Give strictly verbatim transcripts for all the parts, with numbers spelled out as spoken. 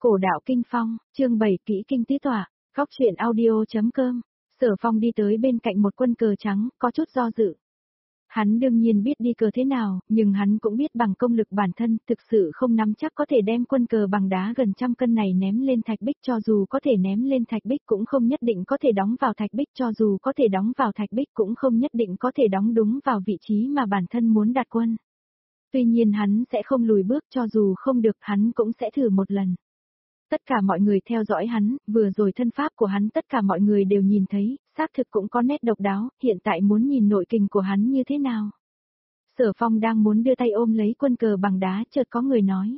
Cổ đạo kinh phong, chương bảy kỹ kinh tứ tọa, góc truyện audio.com. Sở Phong đi tới bên cạnh một quân cờ trắng, có chút do dự. Hắn đương nhiên biết đi cờ thế nào, nhưng hắn cũng biết bằng công lực bản thân, thực sự không nắm chắc có thể đem quân cờ bằng đá gần trăm cân này ném lên thạch bích, cho dù có thể ném lên thạch bích cũng không nhất định có thể đóng vào thạch bích, cho dù có thể đóng vào thạch bích cũng không nhất định có thể đóng đúng vào vị trí mà bản thân muốn đặt quân. Tuy nhiên hắn sẽ không lùi bước, cho dù không được hắn cũng sẽ thử một lần. Tất cả mọi người theo dõi hắn, vừa rồi thân pháp của hắn tất cả mọi người đều nhìn thấy, xác thực cũng có nét độc đáo, hiện tại muốn nhìn nội kình của hắn như thế nào. Sở Phong đang muốn đưa tay ôm lấy quân cờ bằng đá, chợt có người nói.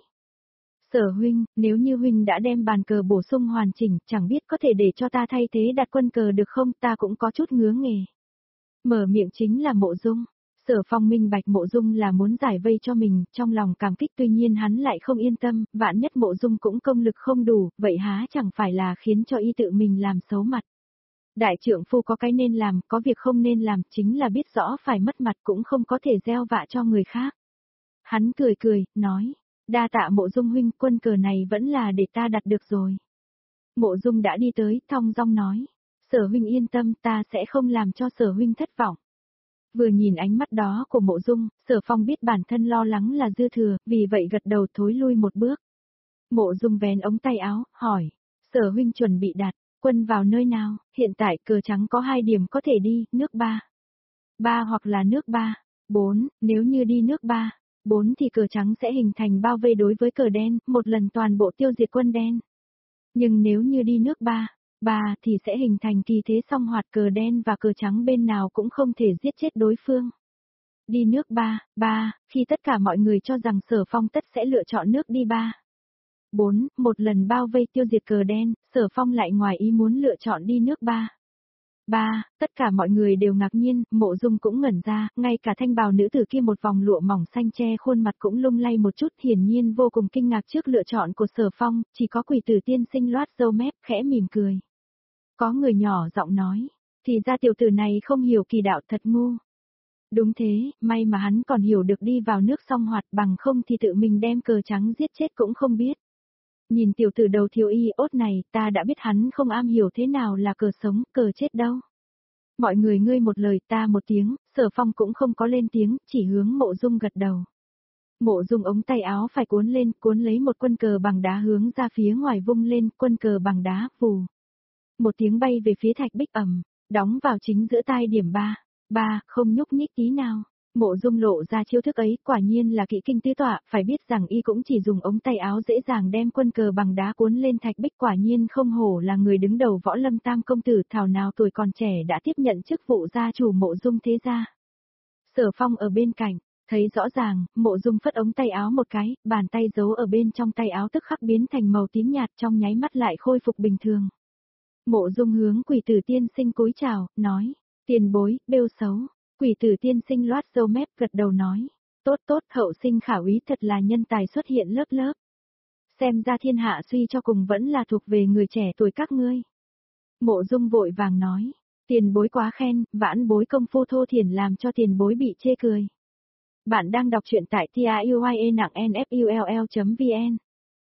Sở huynh, nếu như huynh đã đem bàn cờ bổ sung hoàn chỉnh, chẳng biết có thể để cho ta thay thế đặt quân cờ được không, ta cũng có chút ngứa nghề. Mở miệng chính là Mộ Dung. Sở Phong minh bạch Mộ Dung là muốn giải vây cho mình, trong lòng cảm kích, tuy nhiên hắn lại không yên tâm, vạn nhất Mộ Dung cũng công lực không đủ, vậy há chẳng phải là khiến cho y tự mình làm xấu mặt. Đại trượng phu có cái nên làm, có việc không nên làm, chính là biết rõ phải mất mặt cũng không có thể gieo vạ cho người khác. Hắn cười cười, nói, đa tạ Mộ Dung huynh, quân cờ này vẫn là để ta đặt được rồi. Mộ Dung đã đi tới, thong dong nói, Sở huynh yên tâm, ta sẽ không làm cho Sở huynh thất vọng. Vừa nhìn ánh mắt đó của Mộ Dung, Sở Phong biết bản thân lo lắng là dư thừa, vì vậy gật đầu thối lui một bước. Mộ Dung vén ống tay áo, hỏi, Sở huynh chuẩn bị đặt quân vào nơi nào? Hiện tại cờ trắng có hai điểm có thể đi, nước ba. Ba hoặc là nước ba, bốn, nếu như đi nước ba, bốn thì cờ trắng sẽ hình thành bao vây đối với cờ đen, một lần toàn bộ tiêu diệt quân đen. Nhưng nếu như đi nước ba, ba thì sẽ hình thành kỳ thế song hoạt, cờ đen và cờ trắng bên nào cũng không thể giết chết đối phương. Đi nước ba, ba, khi tất cả mọi người cho rằng Sở Phong tất sẽ lựa chọn nước đi ba. bốn, một lần bao vây tiêu diệt cờ đen, Sở Phong lại ngoài ý muốn lựa chọn đi nước ba. ba, tất cả mọi người đều ngạc nhiên, Mộ Dung cũng ngẩn ra, ngay cả thanh bào nữ tử kia một vòng lụa mỏng xanh che khuôn mặt cũng lung lay một chút, hiển nhiên vô cùng kinh ngạc trước lựa chọn của Sở Phong, chỉ có Quỷ Tử tiên sinh loát râu mép, khẽ mỉm cười. Có người nhỏ giọng nói, thì ra tiểu tử này không hiểu kỳ đạo, thật ngu. Đúng thế, may mà hắn còn hiểu được đi vào nước song hoạt, bằng không thì tự mình đem cờ trắng giết chết cũng không biết. Nhìn tiểu tử đầu thiếu y ốt này, ta đã biết hắn không am hiểu thế nào là cờ sống, cờ chết đâu. Mọi người ngươi một lời ta một tiếng, Sở Phong cũng không có lên tiếng, chỉ hướng Mộ Dung gật đầu. Mộ Dung ống tay áo phải cuốn lên, cuốn lấy một quân cờ bằng đá hướng ra phía ngoài vung lên, quân cờ bằng đá, vù. Một tiếng bay về phía thạch bích ầm, đóng vào chính giữa tai điểm ba, ba, không nhúc nhích tí nào. Mộ Dung lộ ra chiêu thức ấy, quả nhiên là kỹ kinh tứ tọa, phải biết rằng y cũng chỉ dùng ống tay áo dễ dàng đem quân cờ bằng đá cuốn lên thạch bích, quả nhiên không hổ là người đứng đầu Võ Lâm Tam công tử, thảo nào tuổi còn trẻ đã tiếp nhận chức vụ gia chủ Mộ Dung thế gia. Sở Phong ở bên cạnh, thấy rõ ràng, Mộ Dung phất ống tay áo một cái, bàn tay giấu ở bên trong tay áo tức khắc biến thành màu tím nhạt, trong nháy mắt lại khôi phục bình thường. Mộ Dung hướng Quỷ Tử tiên sinh cúi chào, nói, tiền bối, bêu xấu. Quỷ Tử tiên sinh loát râu mép gật đầu nói, tốt tốt, hậu sinh khả úy thật là nhân tài xuất hiện lớp lớp. Xem ra thiên hạ suy cho cùng vẫn là thuộc về người trẻ tuổi các ngươi. Mộ Dung vội vàng nói, tiền bối quá khen, vãn bối công phu thô thiển làm cho tiền bối bị chê cười. Bạn đang đọc truyện tại tiuye nặng nfull chấm vn.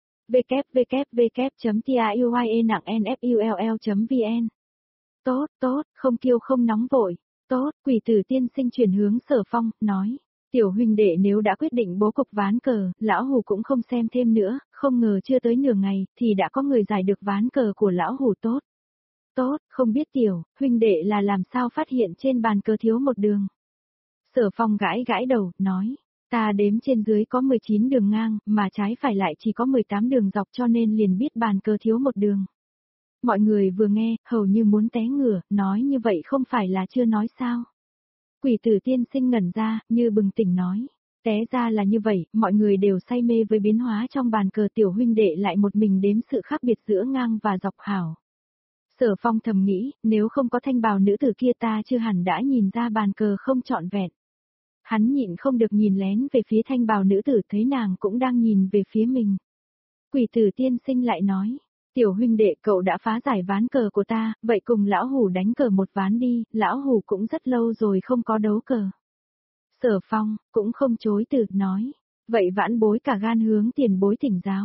www chấm tiuye nặng nfull chấm vn. Tốt, tốt, không kiêu không nóng vội. Tốt, Quỷ Tử tiên sinh chuyển hướng Sở Phong, nói, tiểu huynh đệ nếu đã quyết định bố cục ván cờ, lão hủ cũng không xem thêm nữa, không ngờ chưa tới nửa ngày, thì đã có người giải được ván cờ của lão hủ. Tốt. Tốt, không biết tiểu, huynh đệ là làm sao phát hiện trên bàn cờ thiếu một đường. Sở Phong gãi gãi đầu, nói, ta đếm trên dưới có mười chín đường ngang, mà trái phải lại chỉ có mười tám đường dọc, cho nên liền biết bàn cờ thiếu một đường. Mọi người vừa nghe, hầu như muốn té ngửa, nói như vậy không phải là chưa nói sao. Quỷ Tử tiên sinh ngẩn ra, như bừng tỉnh nói, té ra là như vậy, mọi người đều say mê với biến hóa trong bàn cờ, tiểu huynh đệ lại một mình đếm sự khác biệt giữa ngang và dọc hảo. Sở Phong thầm nghĩ, nếu không có thanh bào nữ tử kia ta chưa hẳn đã nhìn ra bàn cờ không trọn vẹn. Hắn nhịn không được nhìn lén về phía thanh bào nữ tử, thấy nàng cũng đang nhìn về phía mình. Quỷ Tử tiên sinh lại nói, tiểu huynh đệ cậu đã phá giải ván cờ của ta, vậy cùng lão hủ đánh cờ một ván đi, lão hủ cũng rất lâu rồi không có đấu cờ. Sở Phong, cũng không chối từ, nói, vậy vãn bối cả gan hướng tiền bối thỉnh giáo.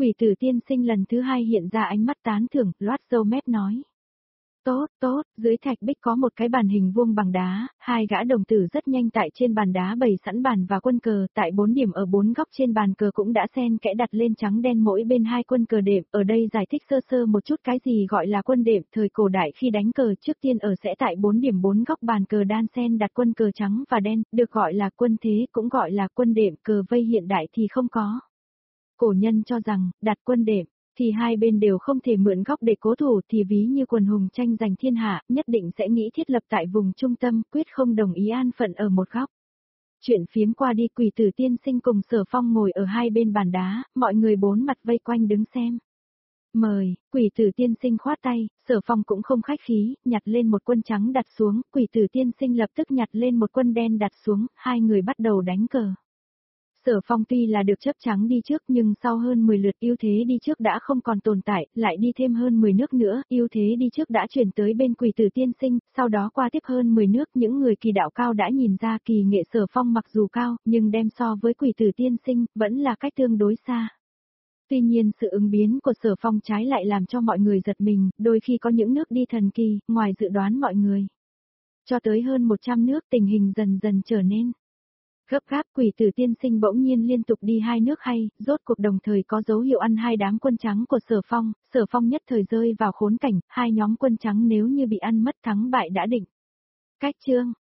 Quỷ tử tiên sinh lần thứ hai hiện ra ánh mắt tán thưởng, loát râu mép nói. Tốt, tốt, dưới thạch bích có một cái bàn hình vuông bằng đá, hai gã đồng tử rất nhanh tại trên bàn đá bày sẵn bàn và quân cờ, tại bốn điểm ở bốn góc trên bàn cờ cũng đã xen kẽ đặt lên trắng đen mỗi bên hai quân cờ đệm, ở đây giải thích sơ sơ một chút cái gì gọi là quân đệm, thời cổ đại khi đánh cờ trước tiên ở sẽ tại bốn điểm bốn góc bàn cờ đan xen đặt quân cờ trắng và đen, được gọi là quân thế, cũng gọi là quân đệm, cờ vây hiện đại thì không có. Cổ nhân cho rằng, đặt quân đệm, thì hai bên đều không thể mượn góc để cố thủ thì ví như quần hùng tranh giành thiên hạ, nhất định sẽ nghĩ thiết lập tại vùng trung tâm, quyết không đồng ý an phận ở một góc. Chuyện phiếm qua đi, Quỷ tử tiên sinh cùng Sở Phong ngồi ở hai bên bàn đá, mọi người bốn mặt vây quanh đứng xem. Mời, Quỷ tử tiên sinh khoát tay, Sở Phong cũng không khách khí, nhặt lên một quân trắng đặt xuống, Quỷ tử tiên sinh lập tức nhặt lên một quân đen đặt xuống, hai người bắt đầu đánh cờ. Sở Phong tuy là được chấp trắng đi trước nhưng sau hơn mười lượt ưu thế đi trước đã không còn tồn tại, lại đi thêm hơn mười nước nữa, ưu thế đi trước đã chuyển tới bên Quỷ tử tiên sinh, sau đó qua tiếp hơn mười nước, những người kỳ đạo cao đã nhìn ra kỳ nghệ Sở Phong mặc dù cao, nhưng đem so với Quỷ tử tiên sinh, vẫn là cách tương đối xa. Tuy nhiên sự ứng biến của Sở Phong trái lại làm cho mọi người giật mình, đôi khi có những nước đi thần kỳ, ngoài dự đoán mọi người. Cho tới hơn một trăm nước tình hình dần dần trở nên gấp gáp. Quỷ tử tiên sinh bỗng nhiên liên tục đi hai nước hay, rốt cuộc đồng thời có dấu hiệu ăn hai đám quân trắng của Sở Phong, Sở Phong nhất thời rơi vào khốn cảnh, hai nhóm quân trắng nếu như bị ăn mất thắng bại đã định. Cách chương